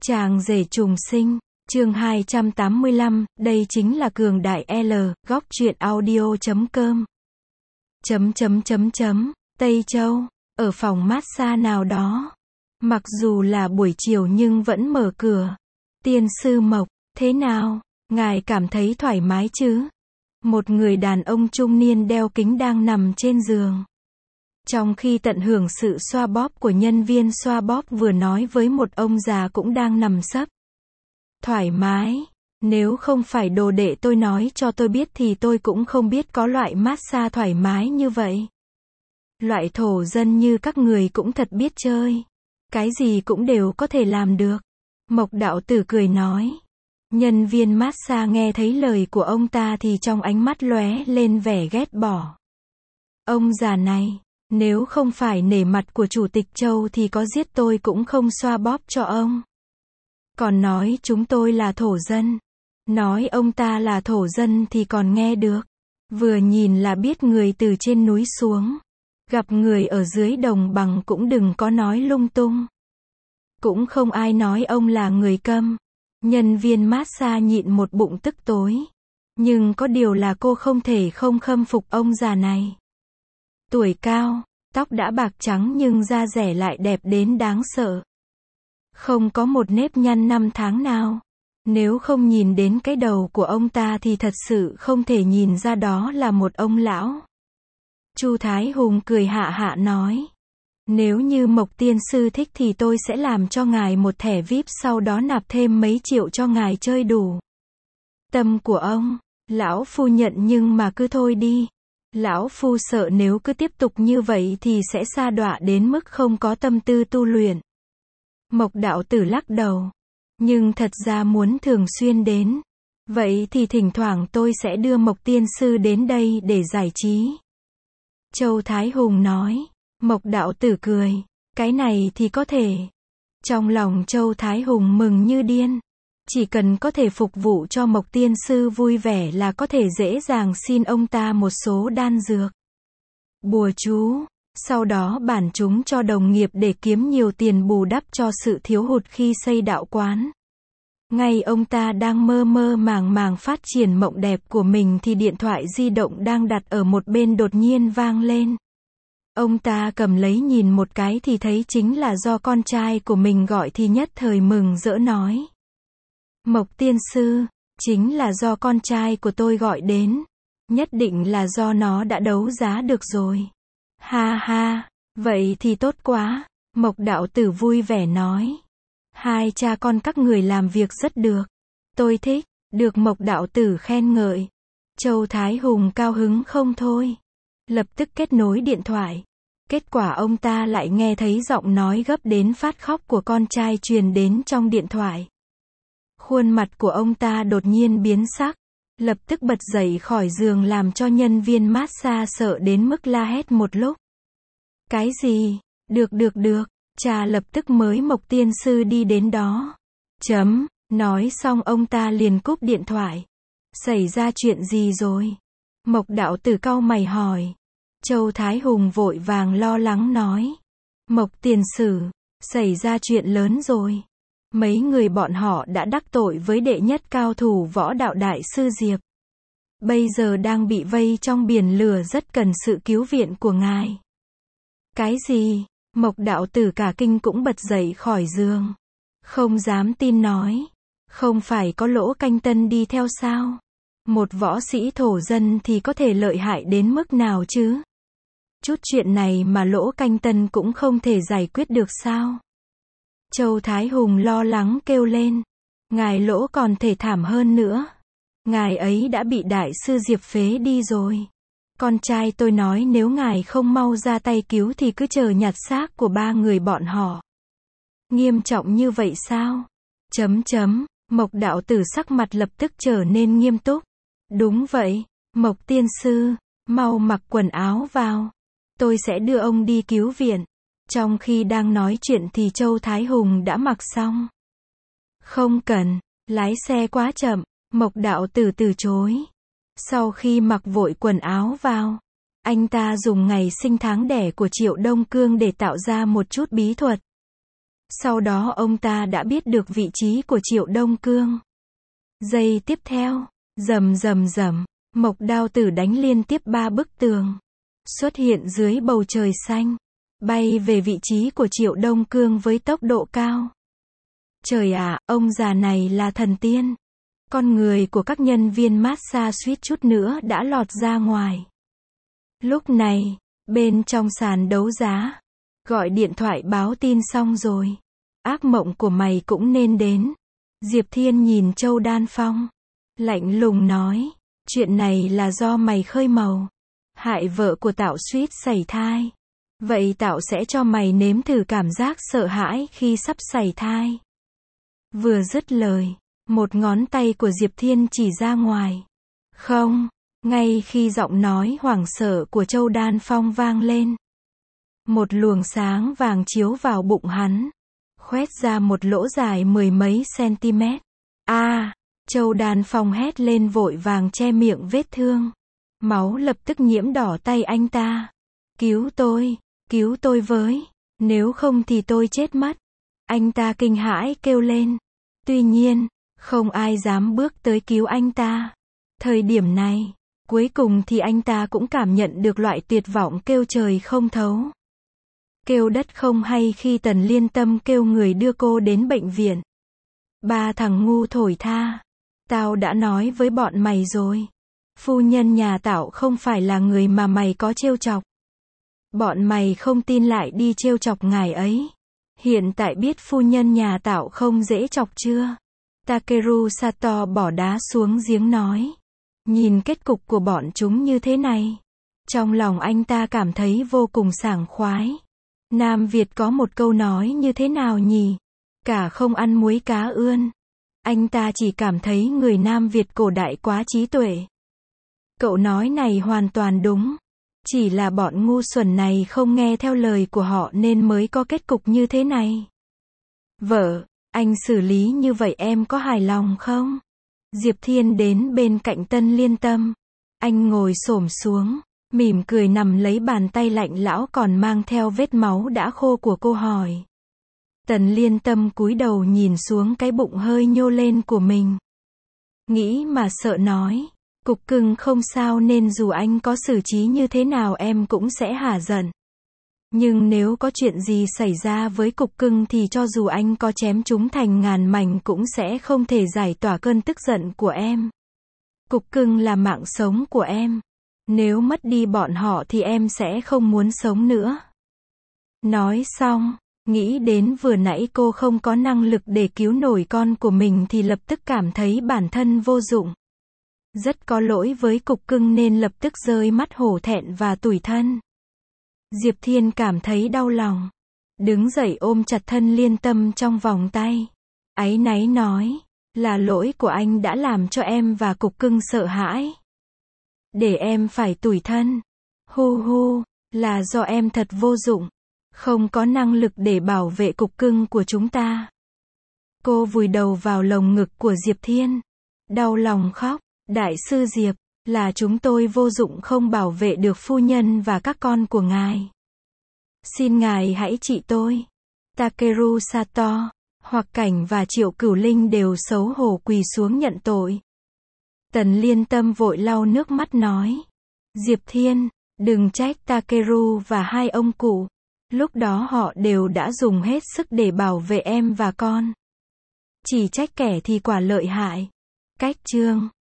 Chàng rể trùng sinh, chương 285, đây chính là cường đại L, góc truyện audio.com. Tây Châu, ở phòng massage nào đó. Mặc dù là buổi chiều nhưng vẫn mở cửa. Tiên sư Mộc, thế nào? Ngài cảm thấy thoải mái chứ? Một người đàn ông trung niên đeo kính đang nằm trên giường. Trong khi tận hưởng sự xoa bóp của nhân viên xoa bóp vừa nói với một ông già cũng đang nằm sấp. Thoải mái, nếu không phải đồ đệ tôi nói cho tôi biết thì tôi cũng không biết có loại massage thoải mái như vậy. Loại thổ dân như các người cũng thật biết chơi. Cái gì cũng đều có thể làm được. Mộc đạo tử cười nói. Nhân viên massage nghe thấy lời của ông ta thì trong ánh mắt lóe lên vẻ ghét bỏ. Ông già này, nếu không phải nể mặt của Chủ tịch Châu thì có giết tôi cũng không xoa bóp cho ông. Còn nói chúng tôi là thổ dân. Nói ông ta là thổ dân thì còn nghe được. Vừa nhìn là biết người từ trên núi xuống. Gặp người ở dưới đồng bằng cũng đừng có nói lung tung. Cũng không ai nói ông là người câm. Nhân viên massage nhịn một bụng tức tối. Nhưng có điều là cô không thể không khâm phục ông già này. Tuổi cao, tóc đã bạc trắng nhưng da dẻ lại đẹp đến đáng sợ. Không có một nếp nhăn năm tháng nào. Nếu không nhìn đến cái đầu của ông ta thì thật sự không thể nhìn ra đó là một ông lão. Chu Thái Hùng cười hạ hạ nói. Nếu như Mộc tiên sư thích thì tôi sẽ làm cho ngài một thẻ VIP, sau đó nạp thêm mấy triệu cho ngài chơi đủ. Tâm của ông, lão phu nhận nhưng mà cứ thôi đi. Lão phu sợ nếu cứ tiếp tục như vậy thì sẽ sa đọa đến mức không có tâm tư tu luyện. Mộc đạo tử lắc đầu. Nhưng thật ra muốn thường xuyên đến. Vậy thì thỉnh thoảng tôi sẽ đưa Mộc tiên sư đến đây để giải trí. Châu Thái Hùng nói. Mộc đạo tử cười. Cái này thì có thể. Trong lòng Châu Thái Hùng mừng như điên. Chỉ cần có thể phục vụ cho Mộc tiên sư vui vẻ là có thể dễ dàng xin ông ta một số đan dược, bùa chú. Sau đó bản chúng cho đồng nghiệp để kiếm nhiều tiền bù đắp cho sự thiếu hụt khi xây đạo quán. Ngay ông ta đang mơ mơ màng màng phát triển mộng đẹp của mình thì điện thoại di động đang đặt ở một bên đột nhiên vang lên. Ông ta cầm lấy nhìn một cái thì thấy chính là do con trai của mình gọi thì nhất thời mừng rỡ nói. Mộc tiên sư, chính là do con trai của tôi gọi đến. Nhất định là do nó đã đấu giá được rồi. Ha ha, vậy thì tốt quá. Mộc đạo tử vui vẻ nói. Hai cha con các người làm việc rất được. Tôi thích, được Mộc đạo tử khen ngợi. Châu Thái Hùng cao hứng không thôi. Lập tức kết nối điện thoại. Kết quả ông ta lại nghe thấy giọng nói gấp đến phát khóc của con trai truyền đến trong điện thoại. Khuôn mặt của ông ta đột nhiên biến sắc. Lập tức bật dậy khỏi giường làm cho nhân viên massage sợ đến mức la hét một lúc. Cái gì? Được, cha lập tức mới Mộc tiên sư đi đến đó. Nói xong ông ta liền cúp điện thoại. Xảy ra chuyện gì rồi? Mộc đạo tử cau mày hỏi. Châu Thái Hùng vội vàng lo lắng nói. Mộc tiền sử, xảy ra chuyện lớn rồi. Mấy người bọn họ đã đắc tội với đệ nhất cao thủ võ đạo đại sư Diệp. Bây giờ đang bị vây trong biển lửa, rất cần sự cứu viện của ngài. Cái gì? Mộc đạo tử cả kinh cũng bật dậy khỏi giường. Không dám tin nói. Không phải có Lỗ Canh Tân đi theo sao? Một võ sĩ thổ dân thì có thể lợi hại đến mức nào chứ? Chút chuyện này mà Lỗ Canh Tân cũng không thể giải quyết được sao? Châu Thái Hùng lo lắng kêu lên. Ngài Lỗ còn thể thảm hơn nữa. Ngài ấy đã bị đại sư Diệp phế đi rồi. Con trai tôi nói nếu ngài không mau ra tay cứu thì cứ chờ nhặt xác của ba người bọn họ. Nghiêm trọng như vậy sao? Mộc đạo tử sắc mặt lập tức trở nên nghiêm túc. Đúng vậy, Mộc tiên sư, mau mặc quần áo vào. Tôi sẽ đưa ông đi cứu viện. Trong khi đang nói chuyện thì Châu Thái Hùng đã mặc xong. Không cần, lái xe quá chậm, Mộc đạo tử từ chối. Sau khi mặc vội quần áo vào, anh ta dùng ngày sinh tháng đẻ của Triệu Đông Cương để tạo ra một chút bí thuật. Sau đó ông ta đã biết được vị trí của Triệu Đông Cương. Giây tiếp theo, rầm rầm rầm, Mộc Đao Tử đánh liên tiếp 3 bức tường. Xuất hiện dưới bầu trời xanh. Bay về vị trí của Triệu Đông Cương với tốc độ cao. Trời ạ, ông già này là thần tiên. Con người của các nhân viên massage suýt chút nữa đã lọt ra ngoài. Lúc này, bên trong sàn đấu giá, gọi điện thoại báo tin xong rồi. Ác mộng của mày cũng nên đến. Diệp Thiên nhìn Châu Đan Phong, lạnh lùng nói, chuyện này là do mày khơi mào, hại vợ của tao suýt sảy thai. Vậy tao sẽ cho mày nếm thử cảm giác sợ hãi khi sắp sảy thai. Vừa dứt lời, một ngón tay của Diệp Thiên chỉ ra ngoài. Không, ngay khi giọng nói hoảng sợ của Châu Đan Phong vang lên, một luồng sáng vàng chiếu vào bụng hắn, khoét ra một lỗ dài 10 mấy cm. Châu Đan Phong hét lên vội vàng che miệng vết thương. Máu lập tức nhiễm đỏ tay anh ta. Cứu tôi với, nếu không thì tôi chết mất. Anh ta kinh hãi kêu lên. Tuy nhiên, không ai dám bước tới cứu anh ta. Thời điểm này, cuối cùng thì anh ta cũng cảm nhận được loại tuyệt vọng kêu trời không thấu, kêu đất không hay khi Tần Liên Tâm kêu người đưa cô đến bệnh viện. Ba thằng ngu thổi tha. Tao đã nói với bọn mày rồi. Phu nhân nhà tao không phải là người mà mày có trêu chọc. Bọn mày không tin lại đi trêu chọc ngài ấy. Hiện tại biết phu nhân nhà tao không dễ chọc chưa? Takeru Sato bỏ đá xuống giếng nói. Nhìn kết cục của bọn chúng như thế này, trong lòng anh ta cảm thấy vô cùng sảng khoái. Nam Việt có một câu nói như thế nào nhỉ? Cả không ăn muối cá ươn. Anh ta chỉ cảm thấy người Nam Việt cổ đại quá trí tuệ. Cậu nói này hoàn toàn đúng. Chỉ là bọn ngu xuẩn này không nghe theo lời của họ nên mới có kết cục như thế này. Vợ, anh xử lý như vậy em có hài lòng không? Diệp Thiên đến bên cạnh Tân Liên Tâm. Anh ngồi xổm xuống, mỉm cười nằm lấy bàn tay lạnh lão còn mang theo vết máu đã khô của cô hỏi. Tần Liên Tâm cúi đầu nhìn xuống cái bụng hơi nhô lên của mình. Nghĩ mà sợ nói. Cục Cưng không sao nên dù anh có xử trí như thế nào em cũng sẽ hả giận. Nhưng nếu có chuyện gì xảy ra với Cục Cưng thì cho dù anh có chém chúng thành ngàn mảnh cũng sẽ không thể giải tỏa cơn tức giận của em. Cục Cưng là mạng sống của em. Nếu mất đi bọn họ thì em sẽ không muốn sống nữa. Nói xong, nghĩ đến vừa nãy cô không có năng lực để cứu nổi con của mình thì lập tức cảm thấy bản thân vô dụng. Rất có lỗi với Cục Cưng nên lập tức rơi mắt hổ thẹn và tủi thân. Diệp Thiên cảm thấy đau lòng. Đứng dậy ôm chặt Thân Liên Tâm trong vòng tay. Áy náy nói, là lỗi của anh đã làm cho em và Cục Cưng sợ hãi. Để em phải tủi thân. Hu hu, là do em thật vô dụng. Không có năng lực để bảo vệ Cục Cưng của chúng ta. Cô vùi đầu vào lồng ngực của Diệp Thiên. Đau lòng khóc. Đại sư Diệp, là chúng tôi vô dụng không bảo vệ được phu nhân và các con của ngài. Xin ngài hãy trị tôi. Takeru Sato, Hoặc Cảnh và Triệu Cửu Linh đều xấu hổ quỳ xuống nhận tội. Tần Liên Tâm vội lau nước mắt nói. Diệp Thiên, đừng trách Takeru và hai ông cụ. Lúc đó họ đều đã dùng hết sức để bảo vệ em và con. Chỉ trách kẻ thì quả lợi hại. Cách chương